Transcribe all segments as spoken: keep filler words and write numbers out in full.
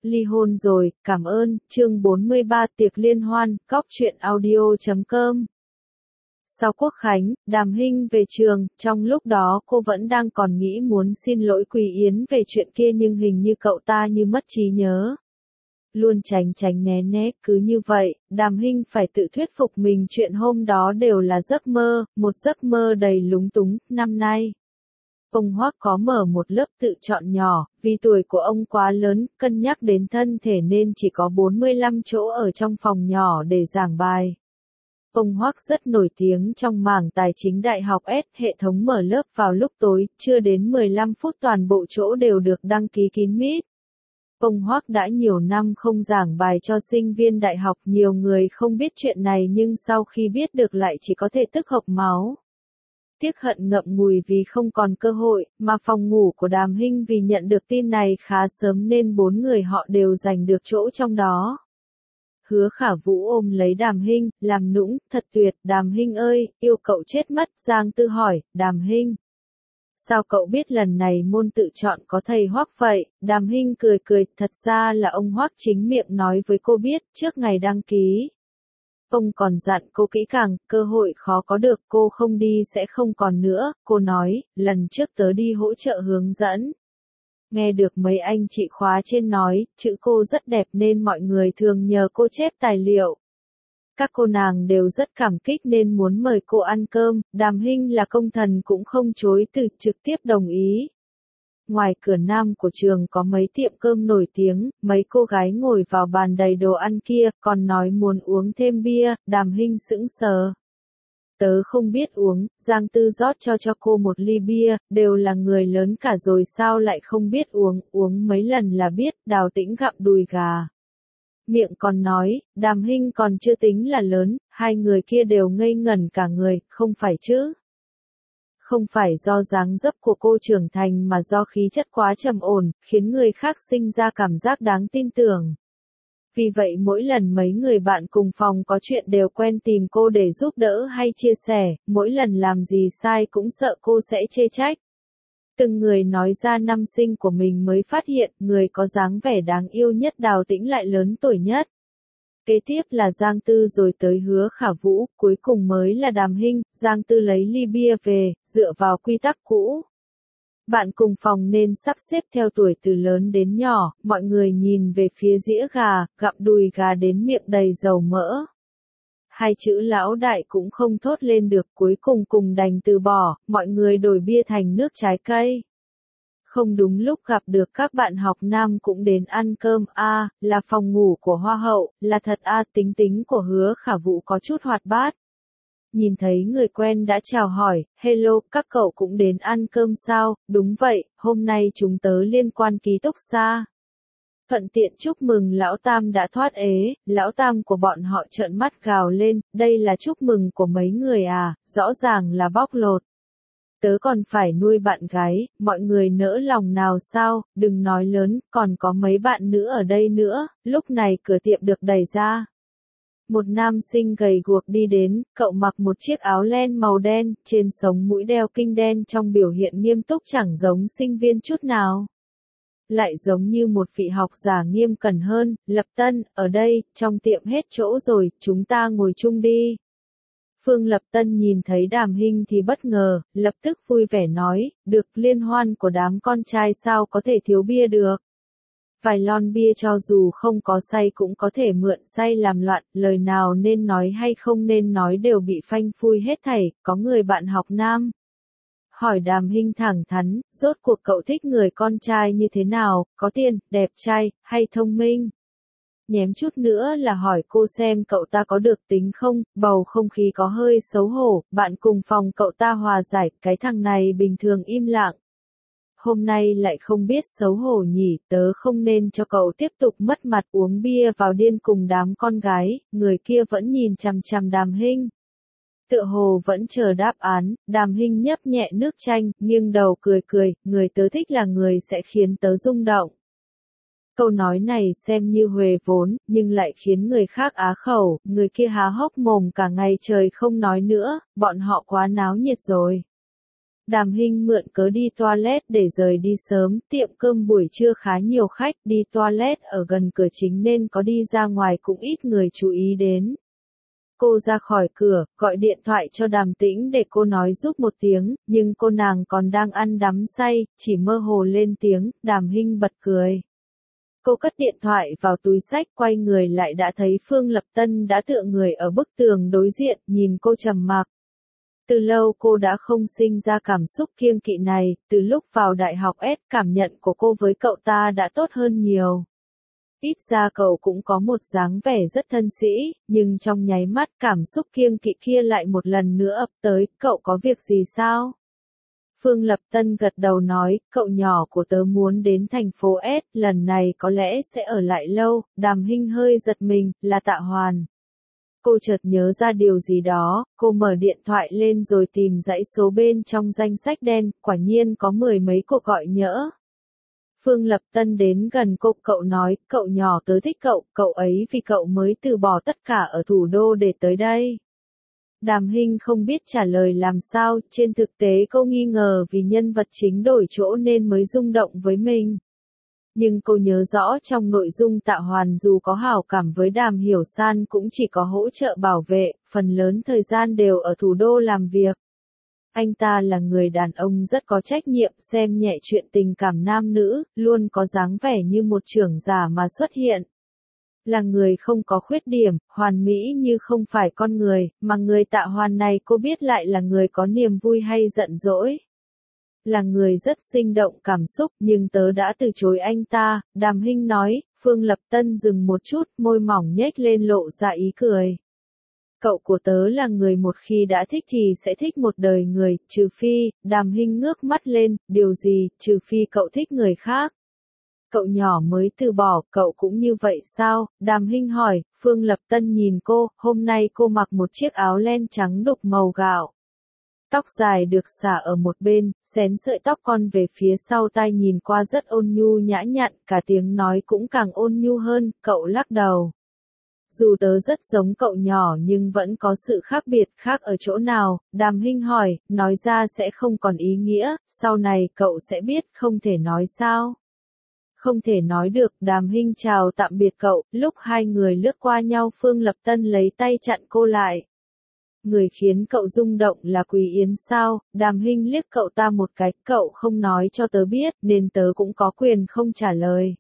Ly hôn rồi, cảm ơn, chương bốn mươi ba tiệc liên hoan, góc truyện audio chấm com. Sau Quốc Khánh, Đàm Hinh về trường, trong lúc đó cô vẫn đang còn nghĩ muốn xin lỗi Quý Yến về chuyện kia nhưng hình như cậu ta như mất trí nhớ. Luôn tránh tránh né né, cứ như vậy, Đàm Hinh phải tự thuyết phục mình chuyện hôm đó đều là giấc mơ, một giấc mơ đầy lúng túng. Năm nay, ông Hoắc có mở một lớp tự chọn nhỏ, vì tuổi của ông quá lớn, cân nhắc đến thân thể nên chỉ có bốn mươi lăm chỗ ở trong phòng nhỏ để giảng bài. Ông Hoắc rất nổi tiếng trong mảng tài chính đại học S, hệ thống mở lớp vào lúc tối, chưa đến mười lăm phút toàn bộ chỗ đều được đăng ký kín mít. Ông Hoắc đã nhiều năm không giảng bài cho sinh viên đại học, nhiều người không biết chuyện này nhưng sau khi biết được lại chỉ có thể tức hộc máu. Tiếc hận ngậm ngùi vì không còn cơ hội, mà phòng ngủ của Đàm Hinh vì nhận được tin này khá sớm nên bốn người họ đều giành được chỗ trong đó. Hứa Khả Vũ ôm lấy Đàm Hinh, làm nũng, thật tuyệt, Đàm Hinh ơi, yêu cậu chết mất, Giang Tư hỏi, Đàm Hinh. Sao cậu biết lần này môn tự chọn có thầy Hoắc vậy? Đàm Hinh cười cười, thật ra là ông Hoắc chính miệng nói với cô biết, trước ngày đăng ký. Ông còn dặn cô kỹ càng, cơ hội khó có được, cô không đi sẽ không còn nữa, cô nói, lần trước tớ đi hỗ trợ hướng dẫn. Nghe được mấy anh chị khóa trên nói, chữ cô rất đẹp nên mọi người thường nhờ cô chép tài liệu. Các cô nàng đều rất cảm kích nên muốn mời cô ăn cơm, Đàm Hinh là công thần cũng không chối từ, trực tiếp đồng ý. Ngoài cửa nam của trường có mấy tiệm cơm nổi tiếng, mấy cô gái ngồi vào bàn đầy đồ ăn kia, còn nói muốn uống thêm bia, Đàm Hinh sững sờ. Tớ không biết uống, Giang Tư rót cho cho cô một ly bia, đều là người lớn cả rồi sao lại không biết uống, uống mấy lần là biết, Đào Tĩnh gặm đùi gà. Miệng còn nói, Đàm Hinh còn chưa tính là lớn, hai người kia đều ngây ngẩn cả người, không phải chứ. Không phải do dáng dấp của cô trưởng thành mà do khí chất quá trầm ổn, khiến người khác sinh ra cảm giác đáng tin tưởng. Vì vậy mỗi lần mấy người bạn cùng phòng có chuyện đều quen tìm cô để giúp đỡ hay chia sẻ, mỗi lần làm gì sai cũng sợ cô sẽ chê trách. Từng người nói ra năm sinh của mình mới phát hiện, người có dáng vẻ đáng yêu nhất Đào Tĩnh lại lớn tuổi nhất. Kế tiếp là Giang Tư rồi tới Hứa Khả Vũ, cuối cùng mới là Đàm Hinh. Giang Tư lấy ly bia về, dựa vào quy tắc cũ. Bạn cùng phòng nên sắp xếp theo tuổi từ lớn đến nhỏ, mọi người nhìn về phía dĩa gà, gặm đùi gà đến miệng đầy dầu mỡ. Hai chữ lão đại cũng không thốt lên được, cuối cùng cùng đành từ bỏ, mọi người đổi bia thành nước trái cây. Không đúng lúc gặp được các bạn học nam cũng đến ăn cơm, a à, là phòng ngủ của Hoa hậu, là thật a à, tính tính của Hứa Khả Vũ có chút hoạt bát. Nhìn thấy người quen đã chào hỏi, hello, các cậu cũng đến ăn cơm sao, đúng vậy, hôm nay chúng tớ liên quan ký túc xá. Thuận tiện chúc mừng lão tam đã thoát ế, lão tam của bọn họ trợn mắt gào lên, đây là chúc mừng của mấy người à, rõ ràng là bóc lột. Tớ còn phải nuôi bạn gái, mọi người nỡ lòng nào sao, đừng nói lớn, còn có mấy bạn nữa ở đây nữa, lúc này cửa tiệm được đẩy ra. Một nam sinh gầy guộc đi đến, cậu mặc một chiếc áo len màu đen, trên sống mũi đeo kinh đen trong biểu hiện nghiêm túc chẳng giống sinh viên chút nào. Lại giống như một vị học giả nghiêm cẩn hơn, Lập Tân, ở đây, trong tiệm hết chỗ rồi, chúng ta ngồi chung đi. Phương Lập Tân nhìn thấy Đàm Hinh thì bất ngờ, lập tức vui vẻ nói, được, liên hoan của đám con trai sao có thể thiếu bia được. Vài lon bia cho dù không có say cũng có thể mượn say làm loạn, lời nào nên nói hay không nên nói đều bị phanh phui hết thảy, có người bạn học nam. Hỏi Đàm Hinh thẳng thắn, rốt cuộc cậu thích người con trai như thế nào, có tiền, đẹp trai, hay thông minh? Nhém chút nữa là hỏi cô xem cậu ta có được tính không, bầu không khí có hơi xấu hổ, bạn cùng phòng cậu ta hòa giải, cái thằng này bình thường im lặng. Hôm nay lại không biết xấu hổ nhỉ, tớ không nên cho cậu tiếp tục mất mặt uống bia vào điên cùng đám con gái, người kia vẫn nhìn chằm chằm Đàm Hinh. Tựa hồ vẫn chờ đáp án, Đàm Hinh nhấp nhẹ nước chanh, nghiêng đầu cười cười, người tớ thích là người sẽ khiến tớ rung động. Câu nói này xem như huề vốn, nhưng lại khiến người khác á khẩu, người kia há hốc mồm cả ngày trời không nói nữa, bọn họ quá náo nhiệt rồi. Đàm Hinh mượn cớ đi toilet để rời đi sớm, tiệm cơm buổi trưa khá nhiều khách, đi toilet ở gần cửa chính nên có đi ra ngoài cũng ít người chú ý đến. Cô ra khỏi cửa, gọi điện thoại cho Đàm Tĩnh để cô nói giúp một tiếng, nhưng cô nàng còn đang ăn đắm say, chỉ mơ hồ lên tiếng, Đàm Hinh bật cười. Cô cất điện thoại vào túi xách, quay người lại đã thấy Phương Lập Tân đã tựa người ở bức tường đối diện, nhìn cô trầm mặc. Từ lâu cô đã không sinh ra cảm xúc kiêng kỵ này, từ lúc vào đại học S, cảm nhận của cô với cậu ta đã tốt hơn nhiều. Ít ra cậu cũng có một dáng vẻ rất thân sĩ, nhưng trong nháy mắt cảm xúc kiêng kỵ kia lại một lần nữa ập tới, cậu có việc gì sao? Phương Lập Tân gật đầu nói, cậu nhỏ của tớ muốn đến thành phố S, lần này có lẽ sẽ ở lại lâu. Đàm Hinh hơi giật mình, là Tạ Hoàn. Cô chợt nhớ ra điều gì đó, cô mở điện thoại lên rồi tìm dãy số bên trong danh sách đen, quả nhiên có mười mấy cuộc gọi nhỡ. Phương Lập Tân đến gần cô, cậu nói, cậu nhỏ tớ thích cậu, cậu ấy vì cậu mới từ bỏ tất cả ở thủ đô để tới đây. Đàm Hinh không biết trả lời làm sao, trên thực tế cô nghi ngờ vì nhân vật chính đổi chỗ nên mới rung động với mình. Nhưng cô nhớ rõ trong nội dung Tạ Hoàn dù có hảo cảm với Đàm Hiểu San cũng chỉ có hỗ trợ bảo vệ, phần lớn thời gian đều ở thủ đô làm việc. Anh ta là người đàn ông rất có trách nhiệm, xem nhẹ chuyện tình cảm nam nữ, luôn có dáng vẻ như một trưởng giả mà xuất hiện. Là người không có khuyết điểm, hoàn mỹ như không phải con người, mà người Tạ Hoàn này cô biết lại là người có niềm vui hay giận dỗi. Là người rất sinh động cảm xúc, nhưng tớ đã từ chối anh ta, Đàm Hinh nói. Phương Lập Tân dừng một chút, môi mỏng nhếch lên lộ ra ý cười. Cậu của tớ là người một khi đã thích thì sẽ thích một đời người, trừ phi, Đàm Hinh ngước mắt lên, điều gì, trừ phi cậu thích người khác. Cậu nhỏ mới từ bỏ, cậu cũng như vậy sao? Đàm Hinh hỏi. Phương Lập Tân nhìn cô, hôm nay cô mặc một chiếc áo len trắng đục màu gạo. Tóc dài được xả ở một bên, xén sợi tóc con về phía sau tai nhìn qua rất ôn nhu nhã nhặn, cả tiếng nói cũng càng ôn nhu hơn, cậu lắc đầu. Dù tớ rất giống cậu nhỏ nhưng vẫn có sự khác biệt, khác ở chỗ nào? Đàm Hinh hỏi, nói ra sẽ không còn ý nghĩa, sau này cậu sẽ biết, không thể nói sao? Không thể nói được. Đàm Hinh chào tạm biệt cậu, lúc hai người lướt qua nhau Phương Lập Tân lấy tay chặn cô lại. Người khiến cậu rung động là Quý Yến sao? Đàm Hinh liếc cậu ta một cái, cậu không nói cho tớ biết, nên tớ cũng có quyền không trả lời.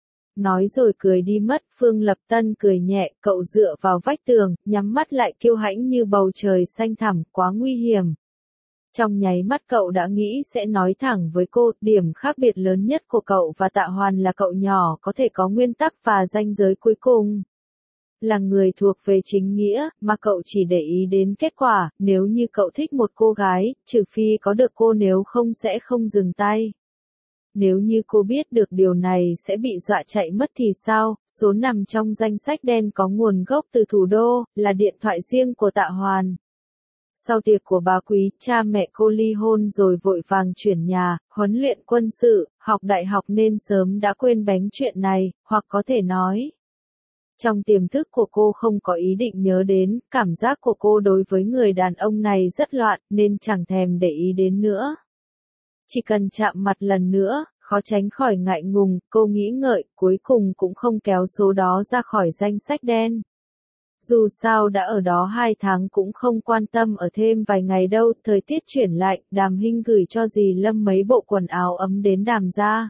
Nói rồi cười đi mất. Phương Lập Tân cười nhẹ, cậu dựa vào vách tường, nhắm mắt lại kiêu hãnh như bầu trời xanh thẳm, quá nguy hiểm. Trong nháy mắt cậu đã nghĩ sẽ nói thẳng với cô, điểm khác biệt lớn nhất của cậu và Tạ Hoàn là cậu nhỏ có thể có nguyên tắc và ranh giới cuối cùng. Là người thuộc về chính nghĩa, mà cậu chỉ để ý đến kết quả, nếu như cậu thích một cô gái, trừ phi có được cô nếu không sẽ không dừng tay. Nếu như cô biết được điều này sẽ bị dọa chạy mất thì sao? Số nằm trong danh sách đen có nguồn gốc từ thủ đô, là điện thoại riêng của Tạ Hoàn. Sau tiệc của bà Quý, cha mẹ cô ly hôn rồi vội vàng chuyển nhà, huấn luyện quân sự, học đại học nên sớm đã quên bánh chuyện này, hoặc có thể nói. Trong tiềm thức của cô không có ý định nhớ đến, cảm giác của cô đối với người đàn ông này rất loạn, nên chẳng thèm để ý đến nữa. Chỉ cần chạm mặt lần nữa, khó tránh khỏi ngại ngùng, cô nghĩ ngợi, cuối cùng cũng không kéo số đó ra khỏi danh sách đen. Dù sao đã ở đó hai tháng cũng không quan tâm ở thêm vài ngày đâu, thời tiết chuyển lạnh, Đàm Hinh gửi cho dì Lâm mấy bộ quần áo ấm đến Đàm gia.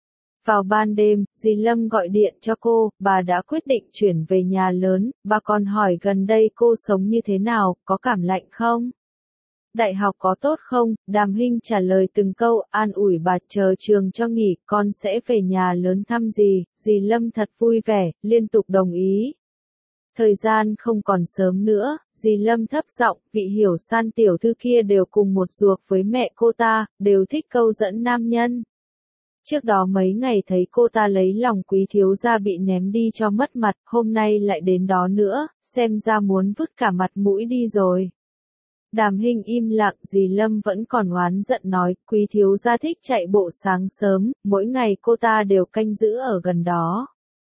Vào ban đêm, dì Lâm gọi điện cho cô, bà đã quyết định chuyển về nhà lớn, bà còn hỏi gần đây cô sống như thế nào, có cảm lạnh không? Đại học có tốt không? Đàm Hinh trả lời từng câu, an ủi bà chờ trường cho nghỉ, con sẽ về nhà lớn thăm dì, dì Lâm thật vui vẻ, liên tục đồng ý. Thời gian không còn sớm nữa, dì Lâm thấp giọng, vị Hiểu San tiểu thư kia đều cùng một ruột với mẹ cô ta, đều thích câu dẫn nam nhân. Trước đó mấy ngày thấy cô ta lấy lòng Quý thiếu gia bị ném đi cho mất mặt, hôm nay lại đến đó nữa, xem ra muốn vứt cả mặt mũi đi rồi. Đàm Hinh im lặng, dì Lâm vẫn còn oán giận nói, Quý thiếu gia thích chạy bộ sáng sớm, mỗi ngày cô ta đều canh giữ ở gần đó.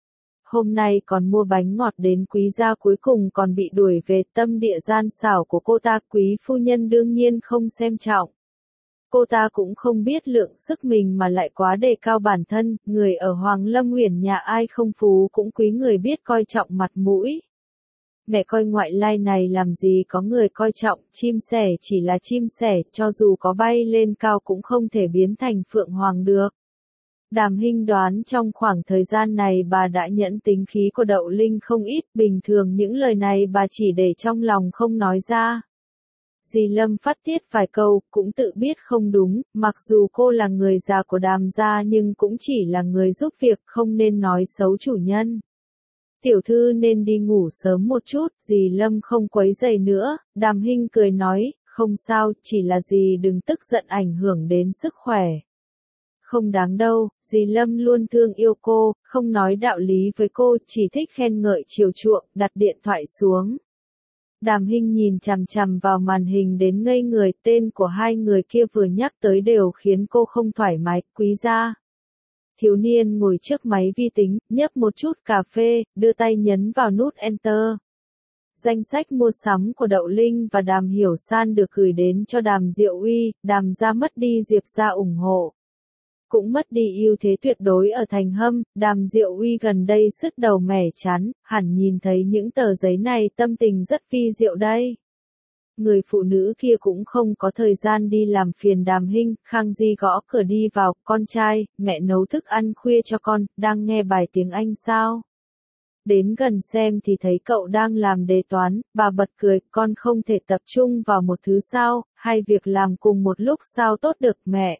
Hôm nay còn mua bánh ngọt đến Quý gia, cuối cùng còn bị đuổi về. Tâm địa gian xảo của cô ta, Quý phu nhân đương nhiên không xem trọng. Cô ta cũng không biết lượng sức mình mà lại quá đề cao bản thân, người ở Hoàng Lâm Uyển nhà ai không phú cũng quý người biết coi trọng mặt mũi. Mẹ coi ngoại lai này làm gì có người coi trọng, chim sẻ chỉ là chim sẻ, cho dù có bay lên cao cũng không thể biến thành phượng hoàng được. Đàm Hinh đoán trong khoảng thời gian này bà đã nhẫn tính khí của Đậu Linh không ít, bình thường những lời này bà chỉ để trong lòng không nói ra. Dì Lâm phát tiết vài câu, cũng tự biết không đúng, mặc dù cô là người già của Đàm gia nhưng cũng chỉ là người giúp việc, không nên nói xấu chủ nhân. Tiểu thư nên đi ngủ sớm một chút, dì Lâm không quấy rầy nữa, Đàm Hinh cười nói, không sao, chỉ là dì đừng tức giận ảnh hưởng đến sức khỏe. Không đáng đâu, dì Lâm luôn thương yêu cô, không nói đạo lý với cô, chỉ thích khen ngợi chiều chuộng, đặt điện thoại xuống. Đàm Hinh nhìn chằm chằm vào màn hình đến ngây người, tên của hai người kia vừa nhắc tới đều khiến cô không thoải mái, Quý gia. Thiếu niên ngồi trước máy vi tính, nhấp một chút cà phê, đưa tay nhấn vào nút Enter. Danh sách mua sắm của Đậu Linh và Đàm Hiểu San được gửi đến cho Đàm Diệu Uy, Đàm gia mất đi Diệp gia ủng hộ. Cũng mất đi ưu thế tuyệt đối ở Thành Hâm, Đàm Diệu Uy gần đây sứt đầu mẻ chán, hẳn nhìn thấy những tờ giấy này tâm tình rất vi diệu đây. Người phụ nữ kia cũng không có thời gian đi làm phiền Đàm Hinh, Khang Di gõ cửa đi vào, con trai, mẹ nấu thức ăn khuya cho con, đang nghe bài tiếng Anh sao? Đến gần xem thì thấy cậu đang làm đề toán, bà bật cười, con không thể tập trung vào một thứ sao, hay việc làm cùng một lúc sao tốt được mẹ.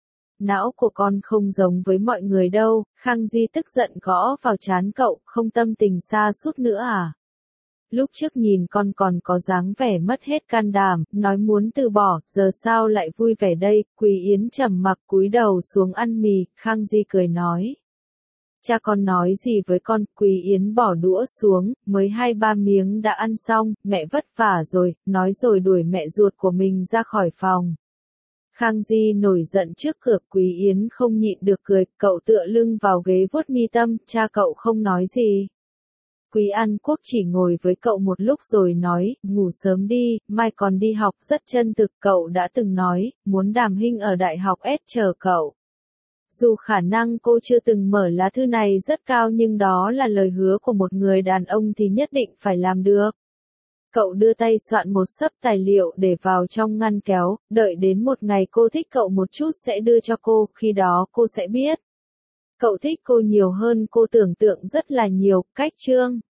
Não của con không giống với mọi người đâu, Khang Di tức giận gõ vào trán cậu, không tâm tình xa sút nữa à? Lúc trước nhìn con còn có dáng vẻ mất hết can đảm, nói muốn từ bỏ, giờ sao lại vui vẻ đây, Quý Yến trầm mặc cúi đầu xuống ăn mì, Khang Di cười nói. Cha con nói gì với con, Quý Yến bỏ đũa xuống, mới hai ba miếng đã ăn xong, mẹ vất vả rồi, nói rồi đuổi mẹ ruột của mình ra khỏi phòng. Khang Di nổi giận trước cửa, Quý Yến không nhịn được cười, cậu tựa lưng vào ghế vuốt mi tâm, cha cậu không nói gì. Quý An Quốc chỉ ngồi với cậu một lúc rồi nói, ngủ sớm đi, mai còn đi học, rất chân thực, cậu đã từng nói, muốn Đàm Hinh ở đại học S chờ cậu. Dù khả năng cô chưa từng mở lá thư này rất cao nhưng đó là lời hứa của một người đàn ông thì nhất định phải làm được. Cậu đưa tay soạn một xấp tài liệu để vào trong ngăn kéo, đợi đến một ngày cô thích cậu một chút sẽ đưa cho cô, khi đó cô sẽ biết. Cậu thích cô nhiều hơn cô tưởng tượng rất là nhiều, cách chương.